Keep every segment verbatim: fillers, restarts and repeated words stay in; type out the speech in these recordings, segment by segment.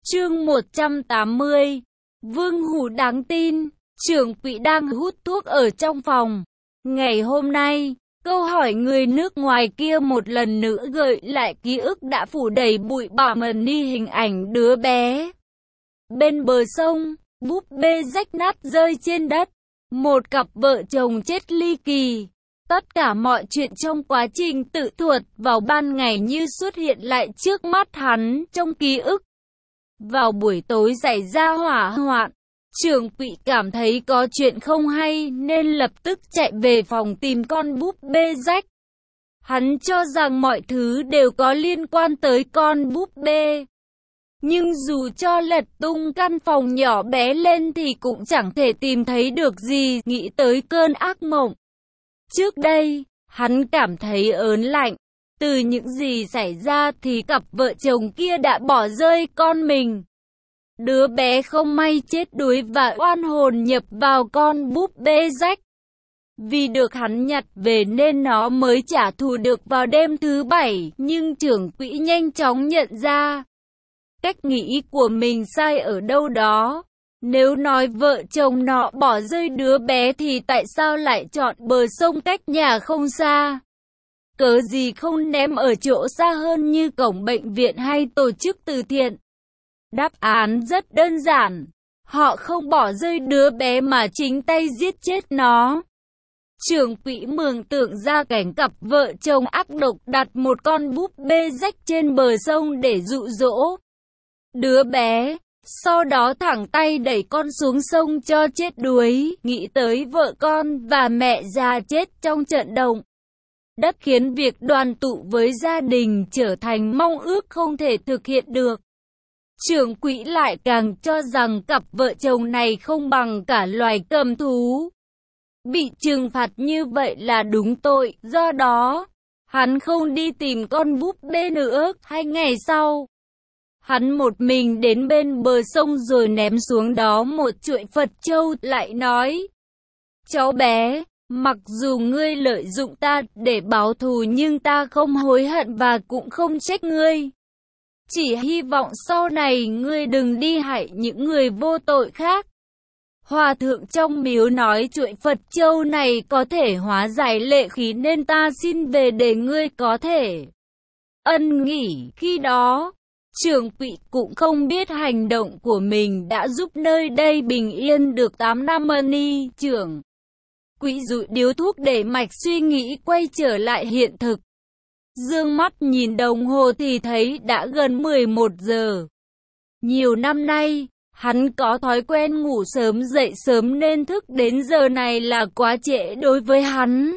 Chương một trăm tám mươi. Vương Hủ đáng tin. Trưởng quỹ đang hút thuốc ở trong phòng. Ngày hôm nay, câu hỏi người nước ngoài kia một lần nữa gợi lại ký ức đã phủ đầy bụi bặm đi hình ảnh đứa bé. Bên bờ sông, búp bê rách nát rơi trên đất. Một cặp vợ chồng chết ly kỳ. Tất cả mọi chuyện trong quá trình tự thuật vào ban ngày như xuất hiện lại trước mắt hắn trong ký ức. Vào buổi tối xảy ra hỏa hoạn, trưởng quỹ cảm thấy có chuyện không hay nên lập tức chạy về phòng tìm con búp bê rách. Hắn cho rằng mọi thứ đều có liên quan tới con búp bê. Nhưng dù cho lật tung căn phòng nhỏ bé lên thì cũng chẳng thể tìm thấy được gì, nghĩ tới cơn ác mộng. Trước đây, hắn cảm thấy ớn lạnh. Từ những gì xảy ra thì cặp vợ chồng kia đã bỏ rơi con mình. Đứa bé không may chết đuối và oan hồn nhập vào con búp bê rách. Vì được hắn nhặt về nên nó mới trả thù được vào đêm thứ bảy, nhưng trưởng quỹ nhanh chóng nhận ra cách nghĩ của mình sai ở đâu đó. Nếu nói vợ chồng nọ bỏ rơi đứa bé thì tại sao lại chọn bờ sông cách nhà không xa? Cớ gì không ném ở chỗ xa hơn như cổng bệnh viện hay tổ chức từ thiện? Đáp án rất đơn giản. Họ không bỏ rơi đứa bé mà chính tay giết chết nó. Trưởng quỹ mường tượng ra cảnh cặp vợ chồng ác độc đặt một con búp bê rách trên bờ sông để dụ dỗ đứa bé. Sau đó thẳng tay đẩy con xuống sông cho chết đuối, nghĩ tới vợ con và mẹ già chết trong trận động đất khiến việc đoàn tụ với gia đình trở thành mong ước không thể thực hiện được. Trưởng quỹ lại càng cho rằng cặp vợ chồng này không bằng cả loài cầm thú. Bị trừng phạt như vậy là đúng tội, do đó, hắn không đi tìm con búp bê nữa. Hai ngày sau, hắn một mình đến bên bờ sông rồi ném xuống đó một chuỗi Phật châu, lại nói: cháu bé, mặc dù ngươi lợi dụng ta để báo thù nhưng ta không hối hận và cũng không trách ngươi. Chỉ hy vọng sau này ngươi đừng đi hại những người vô tội khác. Hòa thượng trong miếu nói chuỗi Phật châu này có thể hóa giải lệ khí nên ta xin về để ngươi có thể ân nghỉ. Khi đó, trưởng quỹ cũng không biết hành động của mình đã giúp nơi đây bình yên được tám năm. Ni trưởng quỹ dụi điếu thuốc để mạch suy nghĩ quay trở lại hiện thực. Dương mắt nhìn đồng hồ thì thấy đã gần mười một giờ. Nhiều năm nay, hắn có thói quen ngủ sớm dậy sớm nên thức đến giờ này là quá trễ đối với hắn.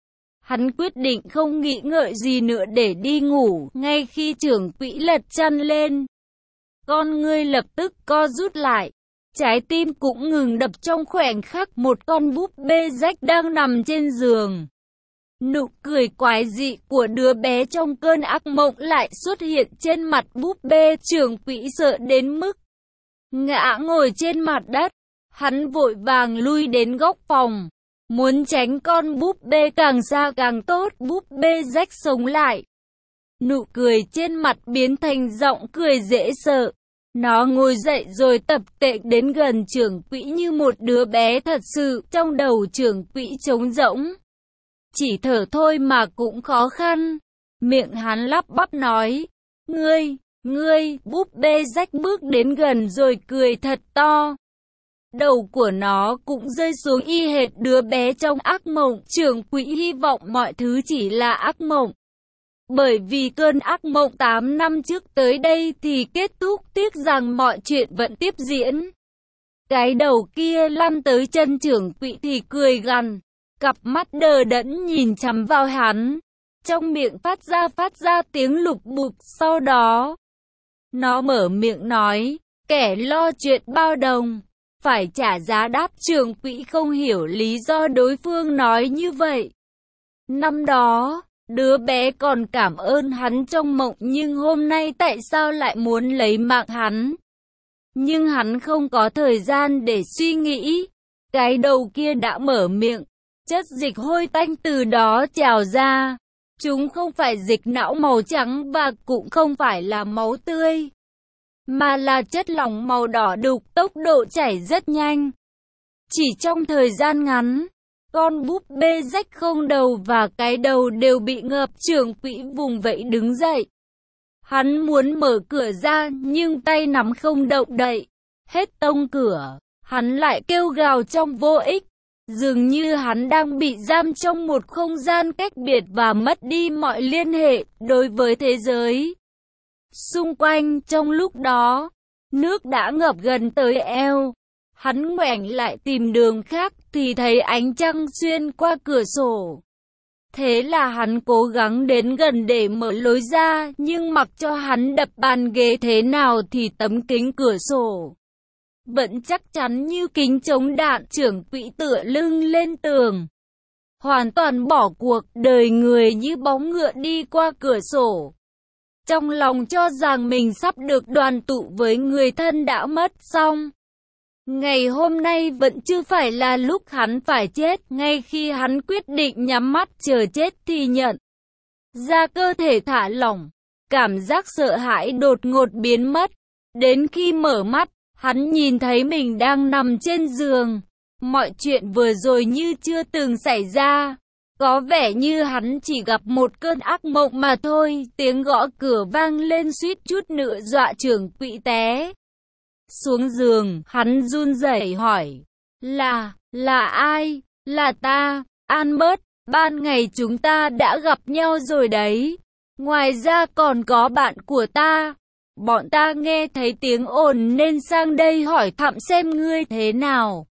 Hắn quyết định không nghĩ ngợi gì nữa để đi ngủ. Ngay khi trưởng quỹ lật chăn lên, con ngươi lập tức co rút lại. Trái tim cũng ngừng đập trong khoảnh khắc một con búp bê rách đang nằm trên giường. Nụ cười quái dị của đứa bé trong cơn ác mộng lại xuất hiện trên mặt búp bê. Trưởng quỹ sợ đến mức ngã ngồi trên mặt đất. Hắn vội vàng lui đến góc phòng, muốn tránh con búp bê càng xa càng tốt. Búp bê rách sống lại. Nụ cười trên mặt biến thành giọng cười dễ sợ. Nó ngồi dậy rồi tập tệ đến gần trưởng quỹ như một đứa bé thật sự. Trong đầu trưởng quỹ trống rỗng, chỉ thở thôi mà cũng khó khăn. Miệng hắn lắp bắp nói: Ngươi, ngươi, búp bê rách bước đến gần rồi cười thật to. Đầu của nó cũng rơi xuống y hệt đứa bé trong ác mộng. Trưởng quỹ hy vọng mọi thứ chỉ là ác mộng. Bởi vì cơn ác mộng tám năm trước tới đây thì kết thúc, tiếc rằng mọi chuyện vẫn tiếp diễn. Cái đầu kia lăn tới chân trưởng quỹ thì cười gằn. Cặp mắt đờ đẫn nhìn chằm vào hắn. Trong miệng phát ra phát ra tiếng lục bục. Sau đó, nó mở miệng nói: kẻ lo chuyện bao đồng, phải trả giá đắt. Trưởng quỹ không hiểu lý do đối phương nói như vậy. Năm đó, đứa bé còn cảm ơn hắn trong mộng, nhưng hôm nay tại sao lại muốn lấy mạng hắn? Nhưng hắn không có thời gian để suy nghĩ. Cái đầu kia đã mở miệng. Chất dịch hôi tanh từ đó trào ra. Chúng không phải dịch não màu trắng và cũng không phải là máu tươi. mà là chất lỏng màu đỏ đục, tốc độ chảy rất nhanh. Chỉ trong thời gian ngắn, con búp bê rách không đầu và cái đầu đều bị ngập. Trưởng quỹ vùng vẫy đứng dậy. Hắn muốn mở cửa ra nhưng tay nắm không động đậy. Hết tông cửa, hắn lại kêu gào trong vô ích. Dường như hắn đang bị giam trong một không gian cách biệt và mất đi mọi liên hệ đối với thế giới xung quanh. Trong lúc đó, nước đã ngập gần tới eo. Hắn ngoảnh lại tìm đường khác thì thấy ánh trăng xuyên qua cửa sổ. Thế là hắn cố gắng đến gần để mở lối ra, nhưng mặc cho hắn đập bàn ghế thế nào thì tấm kính cửa sổ vẫn chắc chắn như kính chống đạn. Trưởng quỹ tựa lưng lên tường, hoàn toàn bỏ cuộc, đời người như bóng ngựa đi qua cửa sổ. Trong lòng cho rằng mình sắp được đoàn tụ với người thân đã mất. Xong, ngày hôm nay vẫn chưa phải là lúc hắn phải chết. Ngay khi hắn quyết định nhắm mắt chờ chết thì nhận ra cơ thể thả lỏng. Cảm giác sợ hãi đột ngột biến mất. Đến khi mở mắt, hắn nhìn thấy mình đang nằm trên giường. Mọi chuyện vừa rồi như chưa từng xảy ra. Có vẻ như hắn chỉ gặp một cơn ác mộng mà thôi. Tiếng gõ cửa vang lên suýt chút nữa dọa trưởng quỹ té xuống giường. Hắn run rẩy hỏi, Là, là ai? Là ta, Albert. Ban ngày chúng ta đã gặp nhau rồi đấy. Ngoài ra còn có bạn của ta. Bọn ta nghe thấy tiếng ồn nên sang đây hỏi thăm xem ngươi thế nào.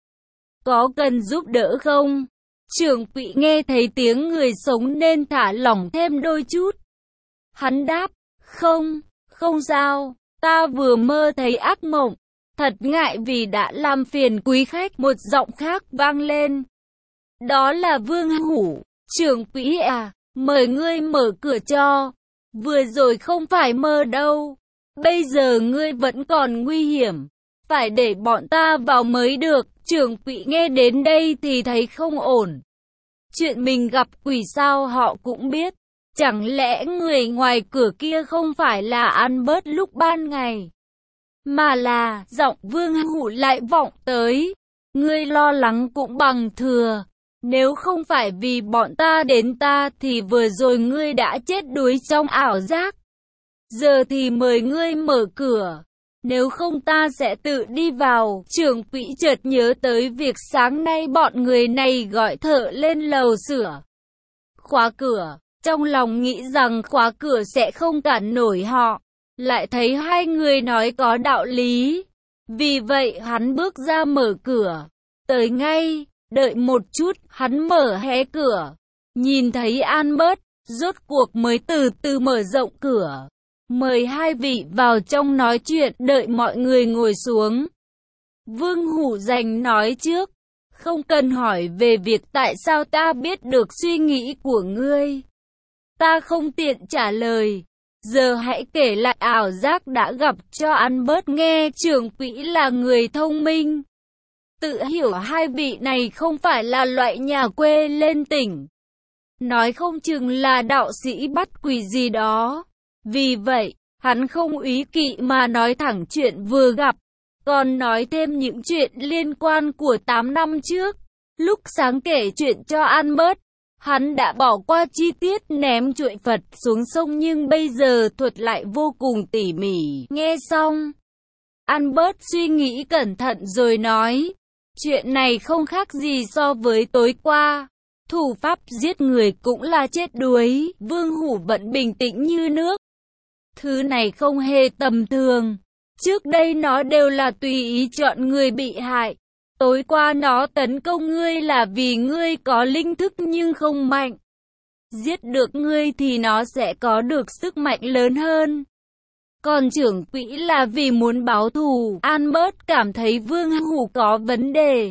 Có cần giúp đỡ không? Trưởng quỹ nghe thấy tiếng người sống nên thả lỏng thêm đôi chút. Hắn đáp, không, không sao, ta vừa mơ thấy ác mộng. Thật ngại vì đã làm phiền quý khách. Một giọng khác vang lên. Đó là Vương Hủ. Trưởng quỹ à, mời ngươi mở cửa cho. Vừa rồi không phải mơ đâu. Bây giờ ngươi vẫn còn nguy hiểm. Phải để bọn ta vào mới được. Trưởng quỹ nghe đến đây thì thấy không ổn. Chuyện mình gặp quỷ sao họ cũng biết. Chẳng lẽ người ngoài cửa kia không phải là Albert lúc ban ngày, mà là giọng Vương Hủ lại vọng tới. Ngươi lo lắng cũng bằng thừa. Nếu không phải vì bọn ta đến ta thì vừa rồi ngươi đã chết đuối trong ảo giác. Giờ thì mời ngươi mở cửa. Nếu không ta sẽ tự đi vào. Trưởng quỹ chợt nhớ tới việc sáng nay bọn người này gọi thợ lên lầu sửa khóa cửa. Trong lòng nghĩ rằng khóa cửa sẽ không cản nổi họ. Lại thấy hai người nói có đạo lý. Vì vậy hắn bước ra mở cửa. Tới ngay, đợi một chút, hắn mở hé cửa. Nhìn thấy Albert, rốt cuộc mới từ từ mở rộng cửa. Mời hai vị vào trong nói chuyện. Đợi mọi người ngồi xuống, Vương Hủ Dành nói trước. Không cần hỏi về việc tại sao ta biết được suy nghĩ của ngươi. Ta không tiện trả lời. Giờ hãy kể lại ảo giác đã gặp cho Albert nghe. Trưởng quỹ là người thông minh, tự hiểu hai vị này không phải là loại nhà quê lên tỉnh. Nói không chừng là đạo sĩ bắt quỷ gì đó. Vì vậy, hắn không úy kỵ mà nói thẳng chuyện vừa gặp. Còn nói thêm những chuyện liên quan của tám năm trước. Lúc sáng kể chuyện cho Albert, hắn đã bỏ qua chi tiết ném chuỗi Phật xuống sông nhưng bây giờ thuật lại vô cùng tỉ mỉ. Nghe xong, Albert suy nghĩ cẩn thận rồi nói, chuyện này không khác gì so với tối qua. Thủ pháp giết người cũng là chết đuối. Vương Hủ vẫn bình tĩnh như nước. Thứ này không hề tầm thường. Trước đây nó đều là tùy ý chọn người bị hại. Tối qua nó tấn công ngươi là vì ngươi có linh thức nhưng không mạnh. Giết được ngươi thì nó sẽ có được sức mạnh lớn hơn. Còn trưởng quỹ là vì muốn báo thù. Albert cảm thấy Vương Hủ có vấn đề.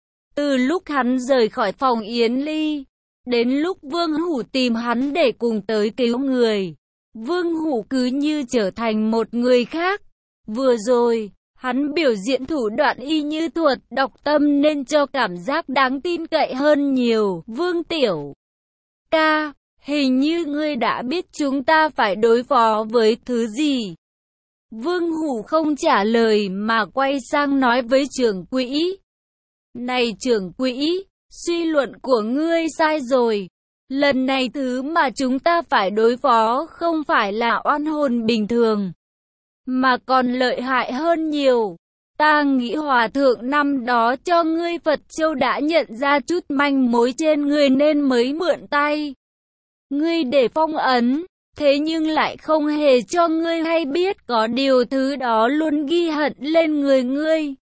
Từ lúc hắn rời khỏi phòng Yến Ly, đến lúc Vương Hủ tìm hắn để cùng tới cứu người, Vương Hủ cứ như trở thành một người khác. Vừa rồi, hắn biểu diễn thủ đoạn y như thuật đọc tâm nên cho cảm giác đáng tin cậy hơn nhiều. Vương Tiểu ca, hình như ngươi đã biết chúng ta phải đối phó với thứ gì. Vương Hủ không trả lời mà quay sang nói với trưởng quỹ. Này trưởng quỹ, suy luận của ngươi sai rồi. Lần này thứ mà chúng ta phải đối phó không phải là oan hồn bình thường, mà còn lợi hại hơn nhiều. Ta nghĩ hòa thượng năm đó cho ngươi Phật Châu đã nhận ra chút manh mối trên người nên mới mượn tay ngươi để phong ấn, thế nhưng lại không hề cho ngươi hay biết có điều thứ đó luôn ghi hận lên người ngươi.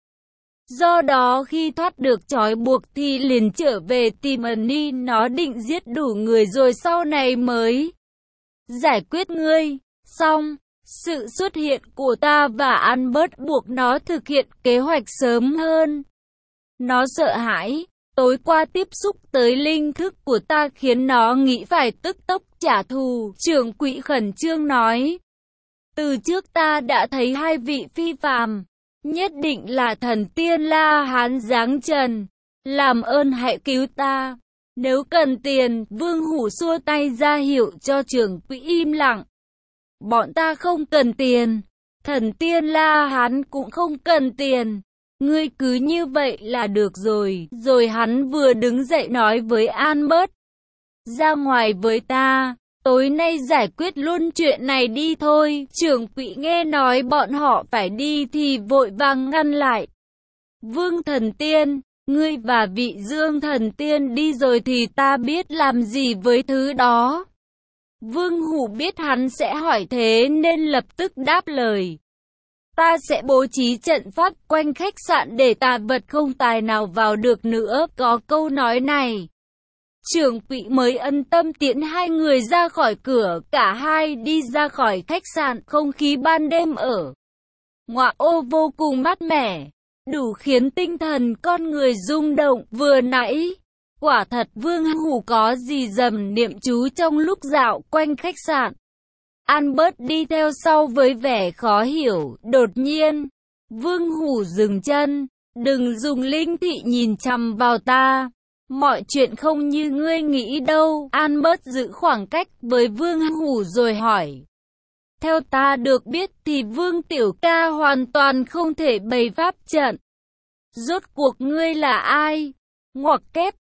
Do đó khi thoát được trói buộc thì liền trở về tìm ẩn ni, nó định giết đủ người rồi sau này mới giải quyết ngươi. Xong, sự xuất hiện của ta và Albert buộc nó thực hiện kế hoạch sớm hơn. Nó sợ hãi, tối qua tiếp xúc tới linh thức của ta khiến nó nghĩ phải tức tốc trả thù. Trưởng quỹ khẩn trương nói, từ trước ta đã thấy hai vị phi phàm, nhất định là thần tiên La Hán giáng trần, làm ơn hãy cứu ta. Nếu cần tiền, Vương Hủ xua tay ra hiệu cho trưởng quỹ im lặng. Bọn ta không cần tiền, thần tiên La Hán cũng không cần tiền, ngươi cứ như vậy là được rồi. Rồi hắn vừa đứng dậy nói với Albert, ra ngoài với ta, tối nay giải quyết luôn chuyện này đi thôi. Trưởng quỹ nghe nói bọn họ phải đi thì vội vàng ngăn lại. Vương thần tiên, ngươi và vị Dương thần tiên đi rồi thì ta biết làm gì với thứ đó. Vương Hủ biết hắn sẽ hỏi thế nên lập tức đáp lời. Ta sẽ bố trí trận pháp quanh khách sạn để tà vật không tài nào vào được nữa. Có câu nói này, trưởng quỹ mới ân tâm tiễn hai người ra khỏi cửa. Cả hai đi ra khỏi khách sạn, không khí ban đêm ở ngoại ô vô cùng mát mẻ, đủ khiến tinh thần con người rung động. Vừa nãy, quả thật Vương Hủ có gì dầm niệm chú trong lúc dạo quanh khách sạn. Albert đi theo sau với vẻ khó hiểu. Đột nhiên, Vương Hủ dừng chân. Đừng dùng linh thị nhìn chằm vào ta. Mọi chuyện không như ngươi nghĩ đâu. Albert giữ khoảng cách với Vương Hủ rồi hỏi. Theo ta được biết thì Vương tiểu ca hoàn toàn không thể bày pháp trận. Rốt cuộc ngươi là ai? Ngoặc kép,